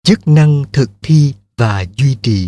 Chức năng thực thi và duy trì.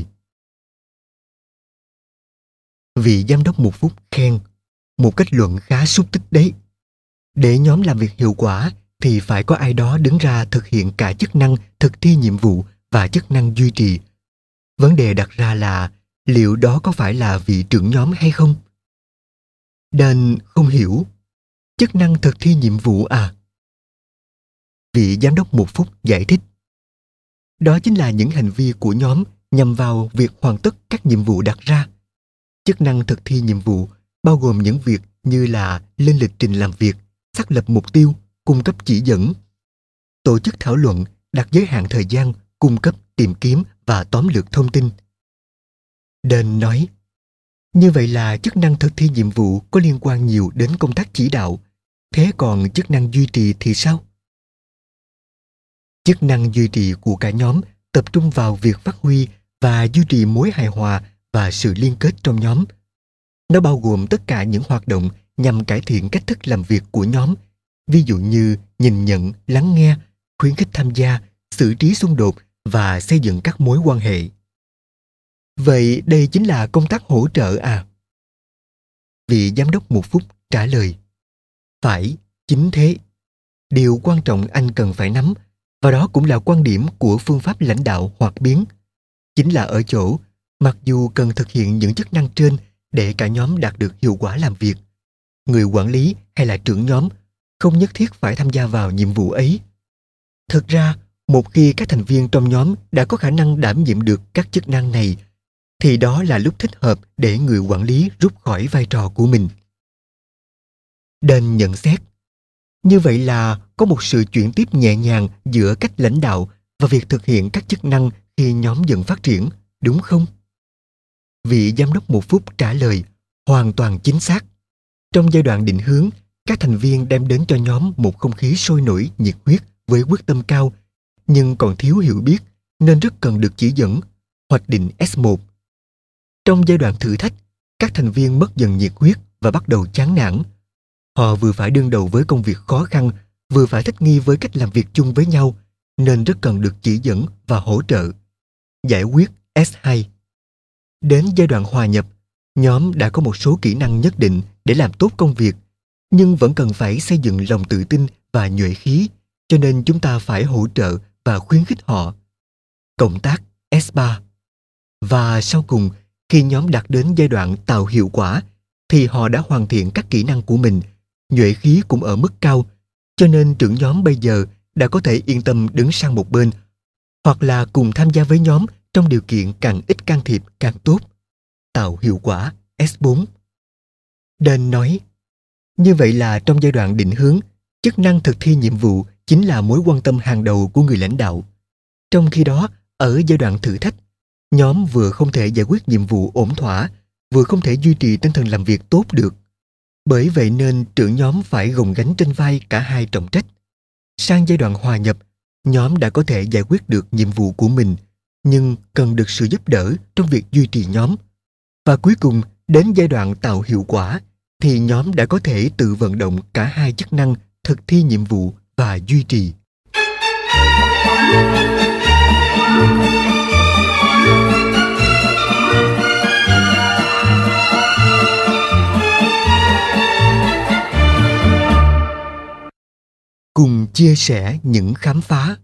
Vị giám đốc một phút khen, một kết luận khá xúc tích đấy. Để nhóm làm việc hiệu quả thì phải có ai đó đứng ra thực hiện cả chức năng thực thi nhiệm vụ và chức năng duy trì. Vấn đề đặt ra là liệu đó có phải là vị trưởng nhóm hay không? Dan không hiểu. Chức năng thực thi nhiệm vụ à? Vị giám đốc một phút giải thích. Đó chính là những hành vi của nhóm nhằm vào việc hoàn tất các nhiệm vụ đặt ra. Chức năng thực thi nhiệm vụ bao gồm những việc như là lên lịch trình làm việc, xác lập mục tiêu, cung cấp chỉ dẫn, tổ chức thảo luận, đặt giới hạn thời gian, cung cấp, tìm kiếm và tóm lược thông tin. Dan nói, như vậy là chức năng thực thi nhiệm vụ có liên quan nhiều đến công tác chỉ đạo. Thế còn chức năng duy trì thì sao? Chức năng duy trì của cả nhóm tập trung vào việc phát huy và duy trì mối hài hòa và sự liên kết trong nhóm. Nó bao gồm tất cả những hoạt động nhằm cải thiện cách thức làm việc của nhóm, ví dụ như nhìn nhận, lắng nghe, khuyến khích tham gia, xử trí xung đột và xây dựng các mối quan hệ. Vậy đây chính là công tác hỗ trợ à? Vị giám đốc một phút trả lời. Phải, chính thế. Điều quan trọng anh cần phải nắm, và đó cũng là quan điểm của phương pháp lãnh đạo hoạt biến, chính là ở chỗ, mặc dù cần thực hiện những chức năng trên để cả nhóm đạt được hiệu quả làm việc, người quản lý hay là trưởng nhóm không nhất thiết phải tham gia vào nhiệm vụ ấy. Thực ra, một khi các thành viên trong nhóm đã có khả năng đảm nhiệm được các chức năng này, thì đó là lúc thích hợp để người quản lý rút khỏi vai trò của mình. Dan nhận xét, như vậy là có một sự chuyển tiếp nhẹ nhàng giữa cách lãnh đạo và việc thực hiện các chức năng khi nhóm dần phát triển, đúng không? Vị giám đốc một phút trả lời, hoàn toàn chính xác. Trong giai đoạn định hướng, các thành viên đem đến cho nhóm một không khí sôi nổi, nhiệt huyết với quyết tâm cao, nhưng còn thiếu hiểu biết nên rất cần được chỉ dẫn, hoạch định S1. Trong giai đoạn thử thách, các thành viên mất dần nhiệt huyết và bắt đầu chán nản. Họ vừa phải đương đầu với công việc khó khăn, vừa phải thích nghi với cách làm việc chung với nhau, nên rất cần được chỉ dẫn và hỗ trợ. Giải quyết S2. Đến giai đoạn hòa nhập, nhóm đã có một số kỹ năng nhất định để làm tốt công việc, nhưng vẫn cần phải xây dựng lòng tự tin và nhuệ khí, cho nên chúng ta phải hỗ trợ và khuyến khích họ. Cộng tác S3. Và sau cùng, khi nhóm đạt đến giai đoạn tạo hiệu quả, thì họ đã hoàn thiện các kỹ năng của mình, nhuệ khí cũng ở mức cao, cho nên trưởng nhóm bây giờ đã có thể yên tâm đứng sang một bên, hoặc là cùng tham gia với nhóm trong điều kiện càng ít can thiệp càng tốt. Tạo hiệu quả S4. Dan nói, như vậy là trong giai đoạn định hướng, chức năng thực thi nhiệm vụ chính là mối quan tâm hàng đầu của người lãnh đạo. Trong khi đó, ở giai đoạn thử thách, nhóm vừa không thể giải quyết nhiệm vụ ổn thỏa, vừa không thể duy trì tinh thần làm việc tốt được. Bởi vậy nên trưởng nhóm phải gồng gánh trên vai cả hai trọng trách. Sang giai đoạn hòa nhập, nhóm đã có thể giải quyết được nhiệm vụ của mình, nhưng cần được sự giúp đỡ trong việc duy trì nhóm. Và cuối cùng, đến giai đoạn tạo hiệu quả, thì nhóm đã có thể tự vận động cả hai chức năng thực thi nhiệm vụ và duy trì. Cùng chia sẻ những khám phá.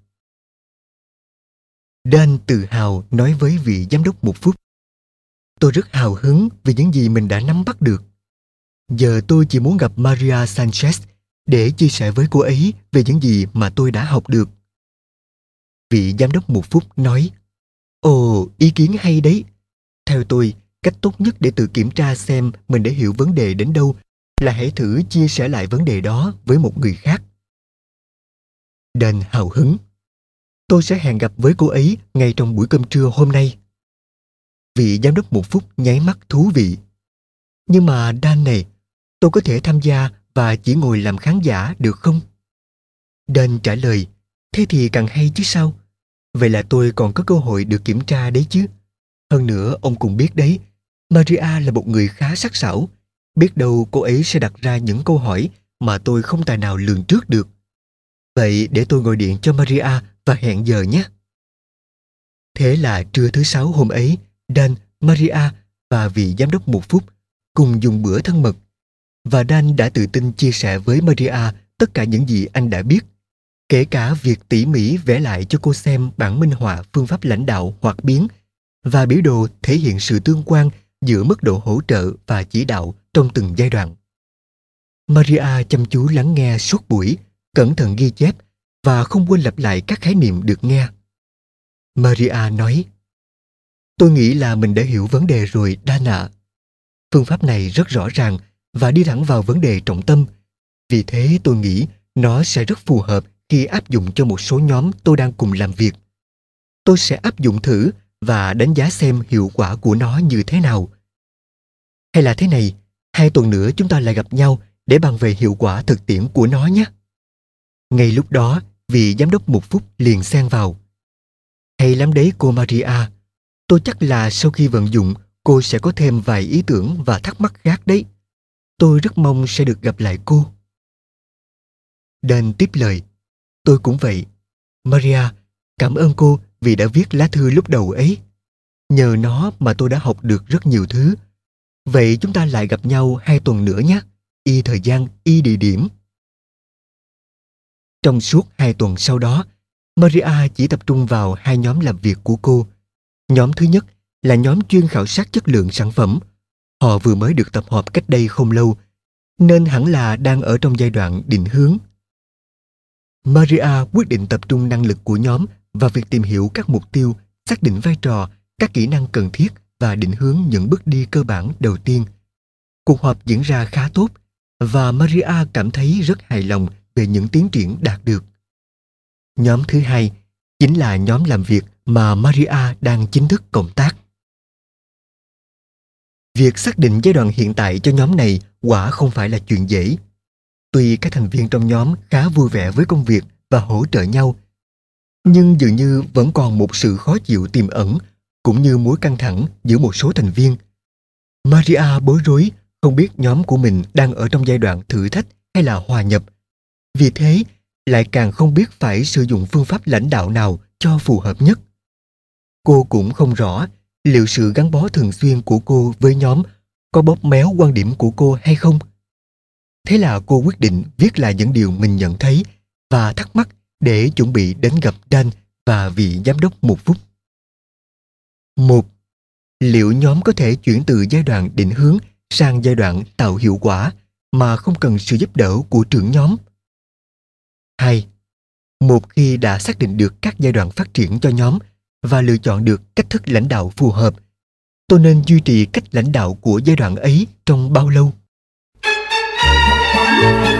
Dan tự hào nói với vị giám đốc một phút. Tôi rất hào hứng vì những gì mình đã nắm bắt được. Giờ tôi chỉ muốn gặp Maria Sanchez để chia sẻ với cô ấy về những gì mà tôi đã học được. Vị giám đốc một phút nói, ồ, ý kiến hay đấy. Theo tôi, cách tốt nhất để tự kiểm tra xem mình đã hiểu vấn đề đến đâu là hãy thử chia sẻ lại vấn đề đó với một người khác. Dan hào hứng. Tôi sẽ hẹn gặp với cô ấy ngay trong buổi cơm trưa hôm nay. Vị giám đốc một phút nháy mắt thú vị. Nhưng mà Dan này, tôi có thể tham gia và chỉ ngồi làm khán giả được không? Dan trả lời, thế thì càng hay chứ sao? Vậy là tôi còn có cơ hội được kiểm tra đấy chứ. Hơn nữa, ông cũng biết đấy, Maria là một người khá sắc sảo. Biết đâu cô ấy sẽ đặt ra những câu hỏi mà tôi không tài nào lường trước được. Vậy để tôi gọi điện cho Maria và hẹn giờ nhé. Thế là trưa thứ Sáu hôm ấy, Dan, Maria và vị giám đốc một phút cùng dùng bữa thân mật. Và Dan đã tự tin chia sẻ với Maria tất cả những gì anh đã biết, kể cả việc tỉ mỉ vẽ lại cho cô xem bản minh họa phương pháp lãnh đạo hoạt biến và biểu đồ thể hiện sự tương quan giữa mức độ hỗ trợ và chỉ đạo trong từng giai đoạn. Maria chăm chú lắng nghe suốt buổi, cẩn thận ghi chép và không quên lặp lại các khái niệm được nghe. Maria nói: "Tôi nghĩ là mình đã hiểu vấn đề rồi, Dan ạ. Phương pháp này rất rõ ràng và đi thẳng vào vấn đề trọng tâm. Vì thế tôi nghĩ nó sẽ rất phù hợp khi áp dụng cho một số nhóm tôi đang cùng làm việc. Tôi sẽ áp dụng thử và đánh giá xem hiệu quả của nó như thế nào. Hay là thế này, 2 tuần nữa chúng ta lại gặp nhau để bàn về hiệu quả thực tiễn của nó nhé." Ngay lúc đó, vị giám đốc một phút liền xen vào: "Hay lắm đấy cô Maria. Tôi chắc là sau khi vận dụng, cô sẽ có thêm vài ý tưởng và thắc mắc khác đấy. Tôi rất mong sẽ được gặp lại cô." Dan tiếp lời: "Tôi cũng vậy. Maria, cảm ơn cô vì đã viết lá thư lúc đầu ấy. Nhờ nó mà tôi đã học được rất nhiều thứ. Vậy chúng ta lại gặp nhau 2 tuần nữa nhé. Y thời gian, y địa điểm." Trong suốt 2 tuần sau đó, Maria chỉ tập trung vào 2 nhóm làm việc của cô. Nhóm thứ nhất là nhóm chuyên khảo sát chất lượng sản phẩm. Họ vừa mới được tập hợp cách đây không lâu, nên hẳn là đang ở trong giai đoạn định hướng. Maria quyết định tập trung năng lực của nhóm vào việc tìm hiểu các mục tiêu, xác định vai trò, các kỹ năng cần thiết và định hướng những bước đi cơ bản đầu tiên. Cuộc họp diễn ra khá tốt và Maria cảm thấy rất hài lòng về những tiến triển đạt được. Nhóm thứ hai chính là nhóm làm việc mà Maria đang chính thức cộng tác. Việc xác định giai đoạn hiện tại cho nhóm này quả không phải là chuyện dễ. Tuy các thành viên trong nhóm khá vui vẻ với công việc và hỗ trợ nhau, nhưng dường như vẫn còn một sự khó chịu tiềm ẩn, cũng như mối căng thẳng giữa một số thành viên. Maria bối rối, không biết nhóm của mình đang ở trong giai đoạn thử thách hay là hòa nhập. Vì thế, lại càng không biết phải sử dụng phương pháp lãnh đạo nào cho phù hợp nhất. Cô cũng không rõ liệu sự gắn bó thường xuyên của cô với nhóm có bóp méo quan điểm của cô hay không. Thế là cô quyết định viết lại những điều mình nhận thấy và thắc mắc để chuẩn bị đến gặp Dan và vị giám đốc một phút. 1. Liệu nhóm có thể chuyển từ giai đoạn định hướng sang giai đoạn tạo hiệu quả mà không cần sự giúp đỡ của trưởng nhóm? 2. Một khi đã xác định được các giai đoạn phát triển cho nhóm và lựa chọn được cách thức lãnh đạo phù hợp, tôi nên duy trì cách lãnh đạo của giai đoạn ấy trong bao lâu?